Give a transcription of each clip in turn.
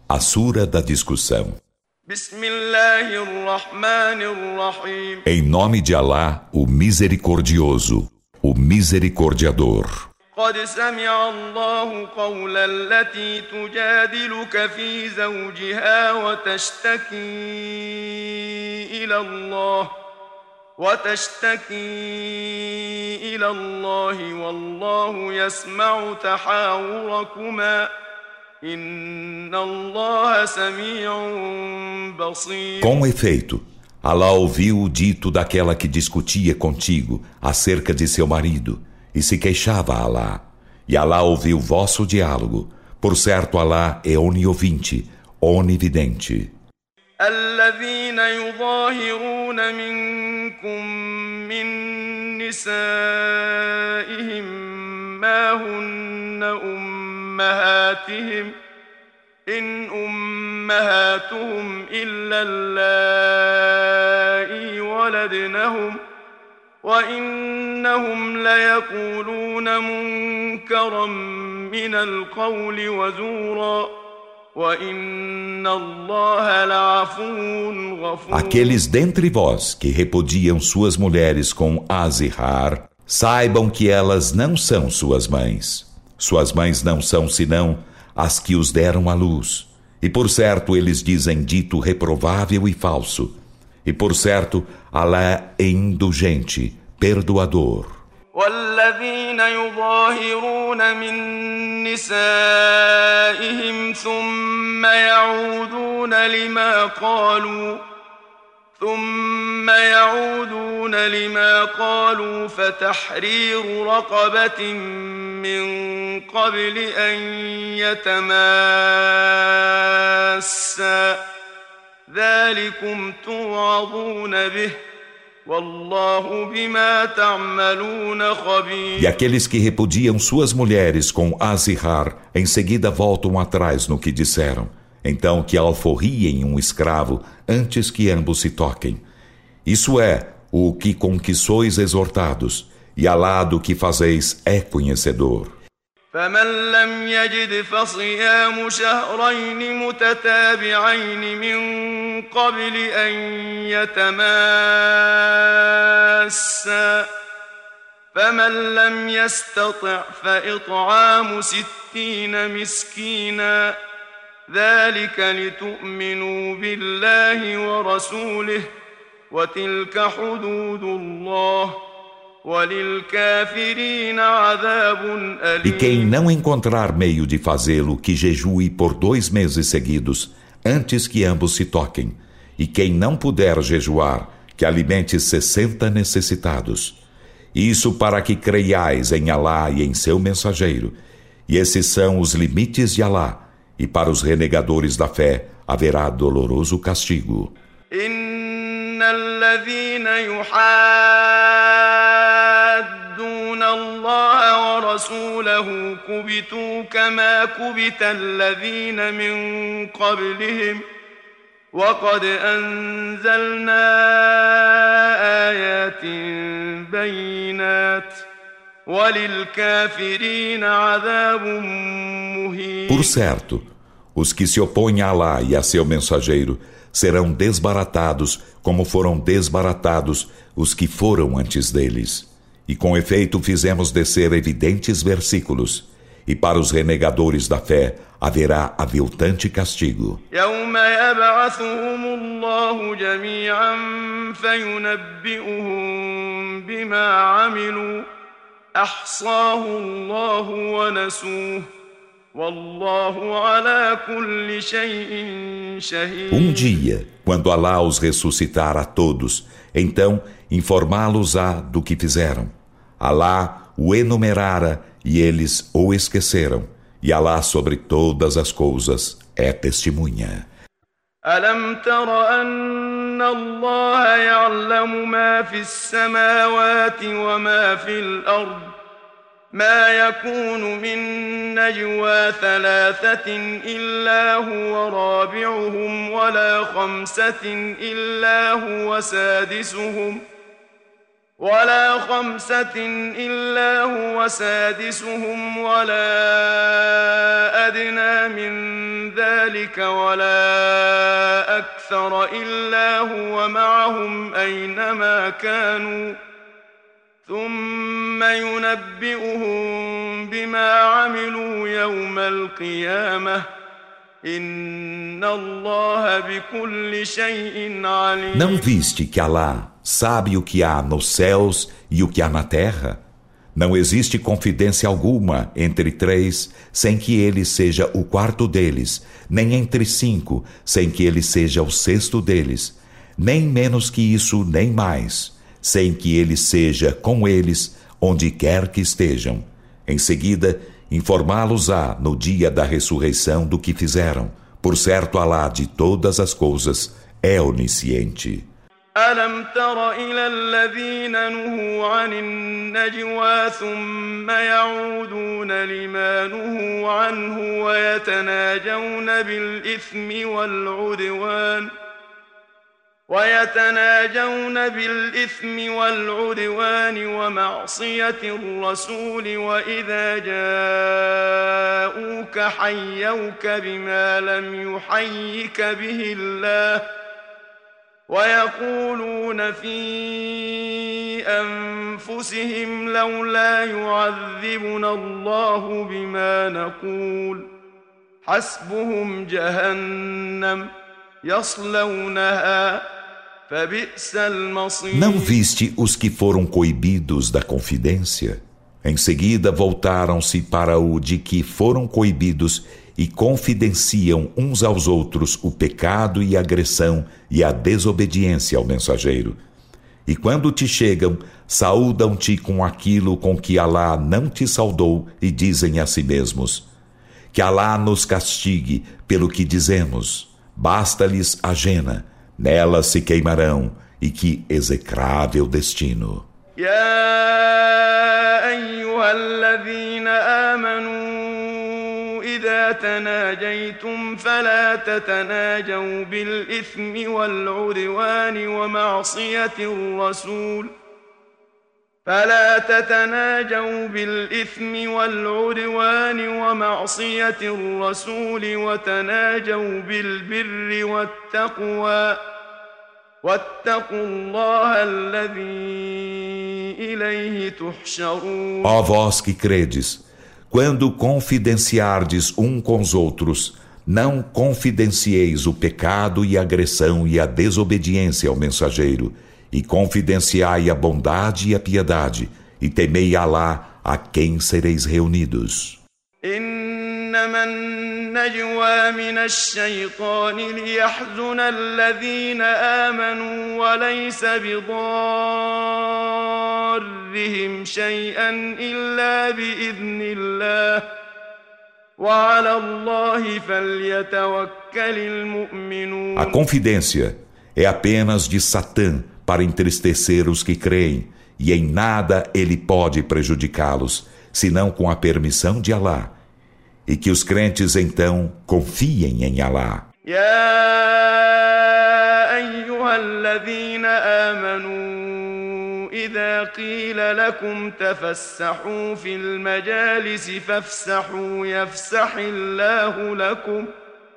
A Sura da Discussão. Em nome de Alá, o Misericordioso, o Misericordiador. قد سمع الله قول التي تجادلك في زوجها وتشتكي إلى الله والله يسمع تحاوركما إن الله سميع بصير. Com efeito, Alá ouviu o dito daquela que discutia contigo acerca de seu marido e se queixava a Alá. E Alá ouviu vosso diálogo. Por certo, Alá é oniovinte, onividente. الذين يظاهرون منكم من نسائهم ما هن أمهاتهم إن أمهاتهم إلا اللائي ولدنهم وإنهم ليقولون منكرا من القول وزورا وإن الله لعفو غفور. Aqueles dentre vós que repudiam suas mulheres com azihar, saibam que elas não são suas mães. Suas mães não são senão as que os deram à luz. E por certo eles dizem dito reprovável e falso. E por certo Alá é indulgente, perdoador. والذين يظاهرون من نسائهم ثم يعودون لما قالوا فتحرير رقبة من قبل أن يتماسا ذلكم توعظون به والله بما تعملون خبير. E aqueles que repudiam suas mulheres com azihar, em seguida voltam atrás no que disseram. Então que alforriem um escravo antes que ambos se toquem. Isso é o que com que sois exortados, e Alá do que fazeis é conhecedor. فمن لم يجد فصيام شهرين متتابعين من قبل أن يتماسا فمن لم يستطع فإطعام 60 مسكينا ذلك لتؤمنوا بالله ورسوله وتلك حدود الله E quem não encontrar meio de fazê-lo, que jejue por 2 meses seguidos, antes que ambos se toquem. E quem não puder jejuar, que alimente 60 necessitados. Isso para que creiais em Alá e em seu mensageiro. E esses são os limites de Alá. E para os renegadores da fé haverá doloroso castigo. الذين يحادون الله ورسوله كبتوا كما كبت الذين من قبلهم وقد أنزلنا آيات بينات وللكافرين عذاب مهين. Por certo, os que se opõem a Alá e a seu mensageiro serão desbaratados como foram desbaratados os que foram antes deles. E com efeito fizemos descer evidentes versículos, e para os renegadores da fé haverá aviltante castigo. يوم يبعثهم الله جميعا فينبئهم بما عملوا أحصاه الله ونسوه Um dia, quando Alá os ressuscitar a todos, então informá-los-á do que fizeram. Alá o enumerara e eles o esqueceram. E Alá sobre todas as coisas é testemunha. ألم تر أن الله يعلم ما في السماوات وما في الأرض ما يكون من نجوى 3 إلا هو رابعهم ولا 5 إلا هو سادسهم ولا خمسة إلا هو سادسهم ولا أدنى من ذلك ولا أكثر إلا هو معهم أينما كانوا ثم ينبئهم بما عملوا يوم القيامة إن الله بكل شيء عليم. Não viste que Alá sabe o que há nos céus e o que há na terra? Não existe confidência alguma entre três sem que ele seja o quarto deles, nem entre cinco sem que ele seja o sexto deles, nem menos que isso, nem mais, sem que ele seja com eles onde quer que estejam. Em seguida, informá-los-á no dia da ressurreição do que fizeram. Por certo, Alá de todas as coisas é onisciente. ألم تر إلى الذين نهوا عن النجوى ثم يعودون لما نهوا عنه ويتناجون بالإثم والعدوان ومعصية الرسول وإذا جاءوك حيوك بما لم يحيك به الله ويقولون في أنفسهم لولا يعذبنا الله بما نقول حسبهم جهنم يصلونها فبئس المصير. Não viste os que foram coibidos da confidência? Em seguida voltaram-se para o de que foram coibidos e confidenciam uns aos outros o pecado e a agressão e a desobediência ao mensageiro. E quando te chegam, saúdam-te com aquilo com que Alá não te saudou e dizem a si mesmos: que Alá nos castigue pelo que dizemos. Basta-lhes a jena, nela se queimarão, e que execrável destino. يا أيها الذين آمنوا إذا تناجيتم فلا تتناجوا بالإثم والعدوان ومعصية الرسول وتناجوا بالبر والتقوى واتقوا الله الذي إليه تحشرون. Ó vós que credes, quando confidenciardes um com os outros, não confidencieis o pecado e a agressão e a desobediência ao mensageiro, e confidenciai a bondade e a piedade, e temei Alá, a quem sereis reunidos. إنما النجوى من الشيطان ليحزن الذين آمنوا وليس بضارهم شيئا إلا بإذن الله وعلى الله فليتوكل المؤمنون. A confidência é apenas de Satã para entristecer os que creem, e em nada ele pode prejudicá-los, senão com a permissão de Alá. E que os crentes então confiem em Alá. يا أيها الذين آمنوا إذا قيل لكم تفسحوا في المجالس فافسحوا يفسح الله لكم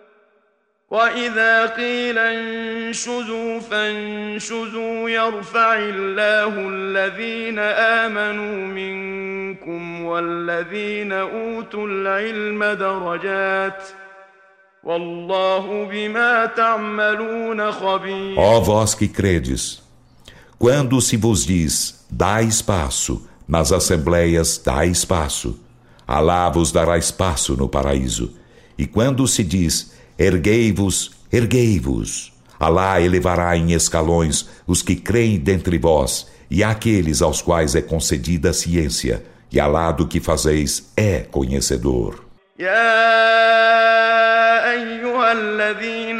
وإذا قيل انشزوا فانشزوا يرفع الله الذين آمنوا منكم والذين أوتوا العلم درجات والله بما تعملون خبير. Ó vós que credes, quando se vos diz, dá espaço, nas assembleias dá espaço, Alá vos dará espaço no paraíso. E quando se diz, erguei-vos, erguei-vos, Alá elevará em escalões os que creem dentre vós e aqueles aos quais é concedida a ciência, e Alá do que fazeis é conhecedor. أيها الذين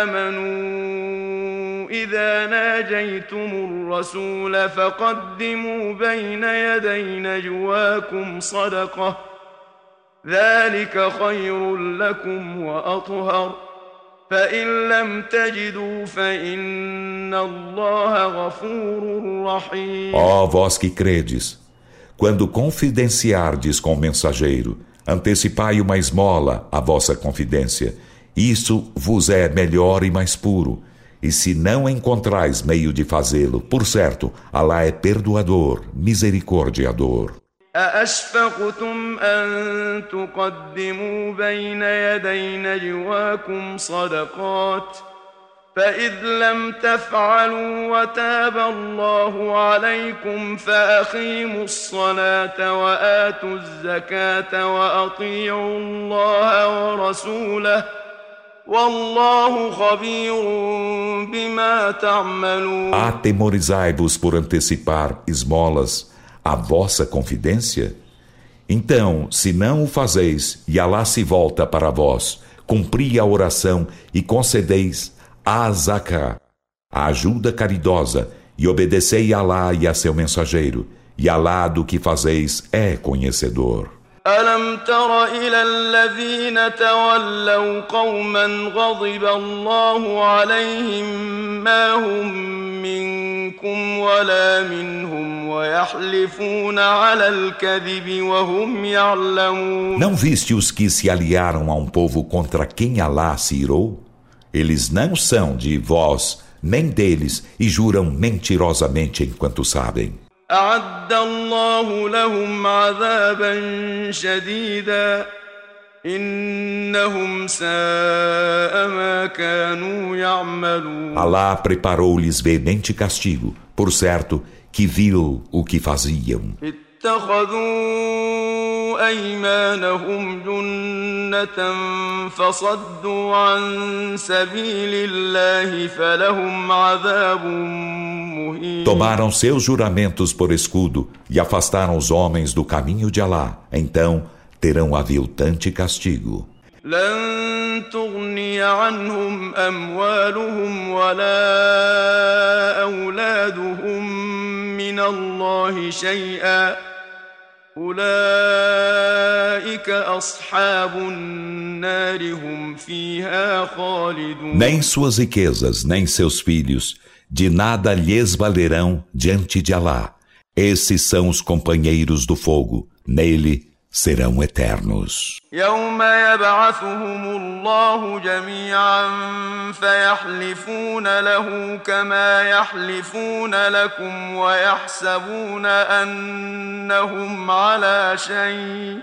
آمنوا إذا ناجيتم الرسول فقدموا بين يدي نجواكم صدقة ذلك خير لكم وأطهر فإن لم تجدوا فإن الله غفور رحيم. Ó vós que credes, quando confidenciardes com o mensageiro, antecipai uma esmola à vossa confidência. Isso vos é melhor e mais puro. E se não encontrais meio de fazê-lo, por certo, Alá é perdoador, misericordiador. أأشفقتم أن تقدموا بين يدي نجواكم صدقات فإذ لم تفعلوا وتاب الله عليكم فأقيموا الصلاة وآتوا الزكاة وأطيعوا الله ورسوله والله خبير بما تعملون. Atemorizai-vos por antecipar esmolas à vossa confidência? Então, se não o fazeis, e Alá se volta para vós, cumpri a oração e concedeis a zaká, a ajuda caridosa, e obedecei a Alá e a seu mensageiro, e Alá do que fazeis é conhecedor. ألم تر إلى الذين تولوا قوما غضب الله عليهم ما هم منكم ولا منهم ويحلفون على الكذب وهم يعلمون. Não viste os que se aliaram a um povo contra quem Alá se irou? Eles não são de vós, nem deles, e juram mentirosamente enquanto sabem. أعد الله لهم عذابا شديدا إنهم ساء ما كانوا يعملون. Alá preparou-lhes veemente castigo, por certo que viu o que faziam. اتخذوا أيمانهم جنة فصدوا عن سبيل الله فلهم عذاب مهين. Tomaram seus juramentos por escudo e afastaram os homens do caminho de Alá. Então terão aviltante castigo. لن تغني عنهم أموالهم ولا أولادهم من الله شيئا أولئك أصحاب النار هم فيها خالدون. Nem suas riquezas, nem seus filhos, de nada lhes valerão diante de Alá. Esses são os companheiros do fogo, nele serão eternos. يوم يبعثهم الله جميعا فيحلفون له كما يحلفون لكم ويحسبون أنهم على شيء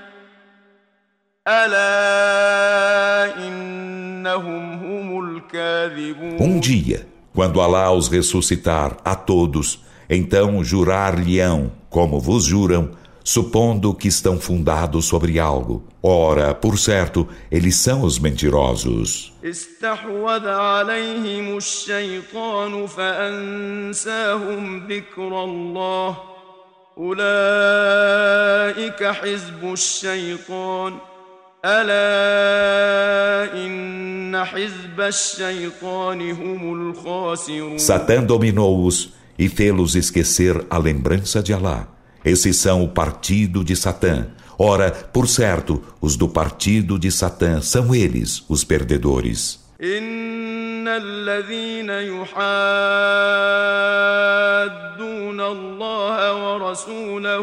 ألا إنهم هم الكاذبون. Dia, quando Alá os ressuscitar a todos, então jurar-lhe-ão, como vos juram, supondo que estão fundados sobre algo. Ora, por certo, eles são os mentirosos. استحوذ عليهم الشيطان فأنساهم ذكر الله أولئك حزب الشيطان ألا إن حزب الشيطان هم الخاسرون. Satã dominou-os e fê-los esquecer a lembrança de Alá. Esses são o partido de Satã. Ora, por certo, os do partido de Satã são eles, os perdedores. إن الذين يحادون الله ورسوله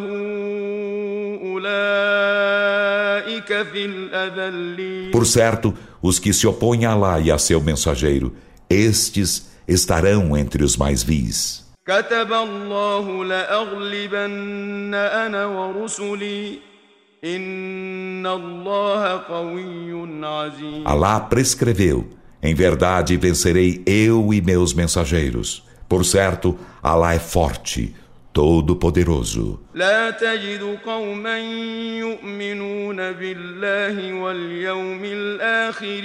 أولئك في الأذلين. Por certo, os que se opõem a Alá e a seu mensageiro, estes estarão entre os mais vis. كتب الله لأغلبن أنا ورسلي إن الله قوي عزيز. Alá prescreveu: em verdade vencerei eu e meus mensageiros. Por certo, Alá é forte, todo-poderoso. لا تجد قوما يؤمنون بالله واليوم الآخر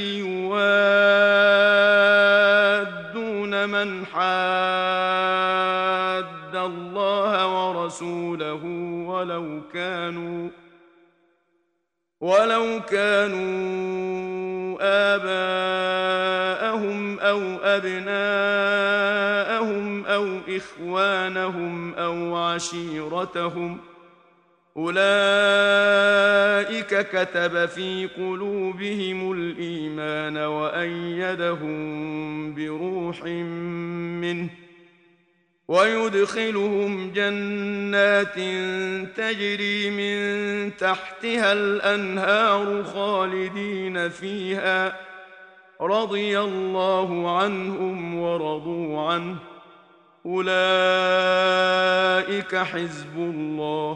يوادون من حاد الله ورسوله ولو كانوا آباءهم أو أبناءهم أو إخوانهم أو عشيرتهم أولئك كتب في قلوبهم الإيمان وأيدهم بروح منه ويدخلهم جنات تجري من تحتها الأنهار خالدين فيها رضي الله عنهم ورضوا عنه أولئك حزب الله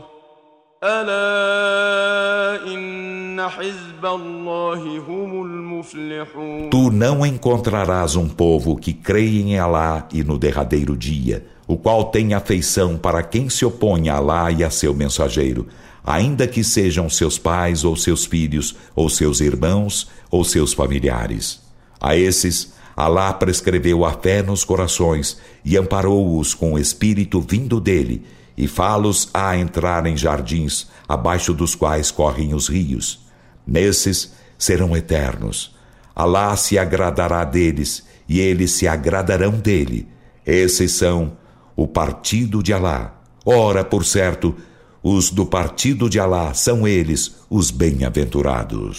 ألا إن حزب الله هم المفلحون. Tu não encontrarás um povo que creia em Alá e no derradeiro dia, o qual tem afeição para quem se opõe a Alá e a seu mensageiro, ainda que sejam seus pais ou seus filhos, ou seus irmãos ou seus familiares. A esses, Alá prescreveu a fé nos corações e amparou-os com o espírito vindo dele, e fá-los a entrar em jardins, abaixo dos quais correm os rios. Nesses serão eternos. Alá se agradará deles, e eles se agradarão dele. Esses são o partido de Alá. Ora, por certo, os do partido de Alá são eles os bem-aventurados.